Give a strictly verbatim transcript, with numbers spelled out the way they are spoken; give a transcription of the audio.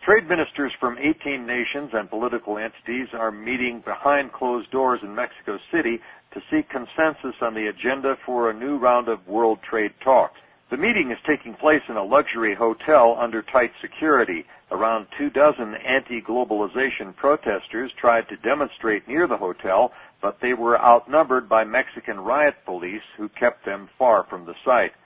Trade ministers from eighteen nations and political entities are meeting behind closed doors in Mexico City to seek consensus on the agenda for a new round of world trade talks. The meeting is taking place in a luxury hotel under tight security. Around two dozen anti-globalization protesters tried to demonstrate near the hotel, but they were outnumbered by Mexican riot police who kept them far from the site.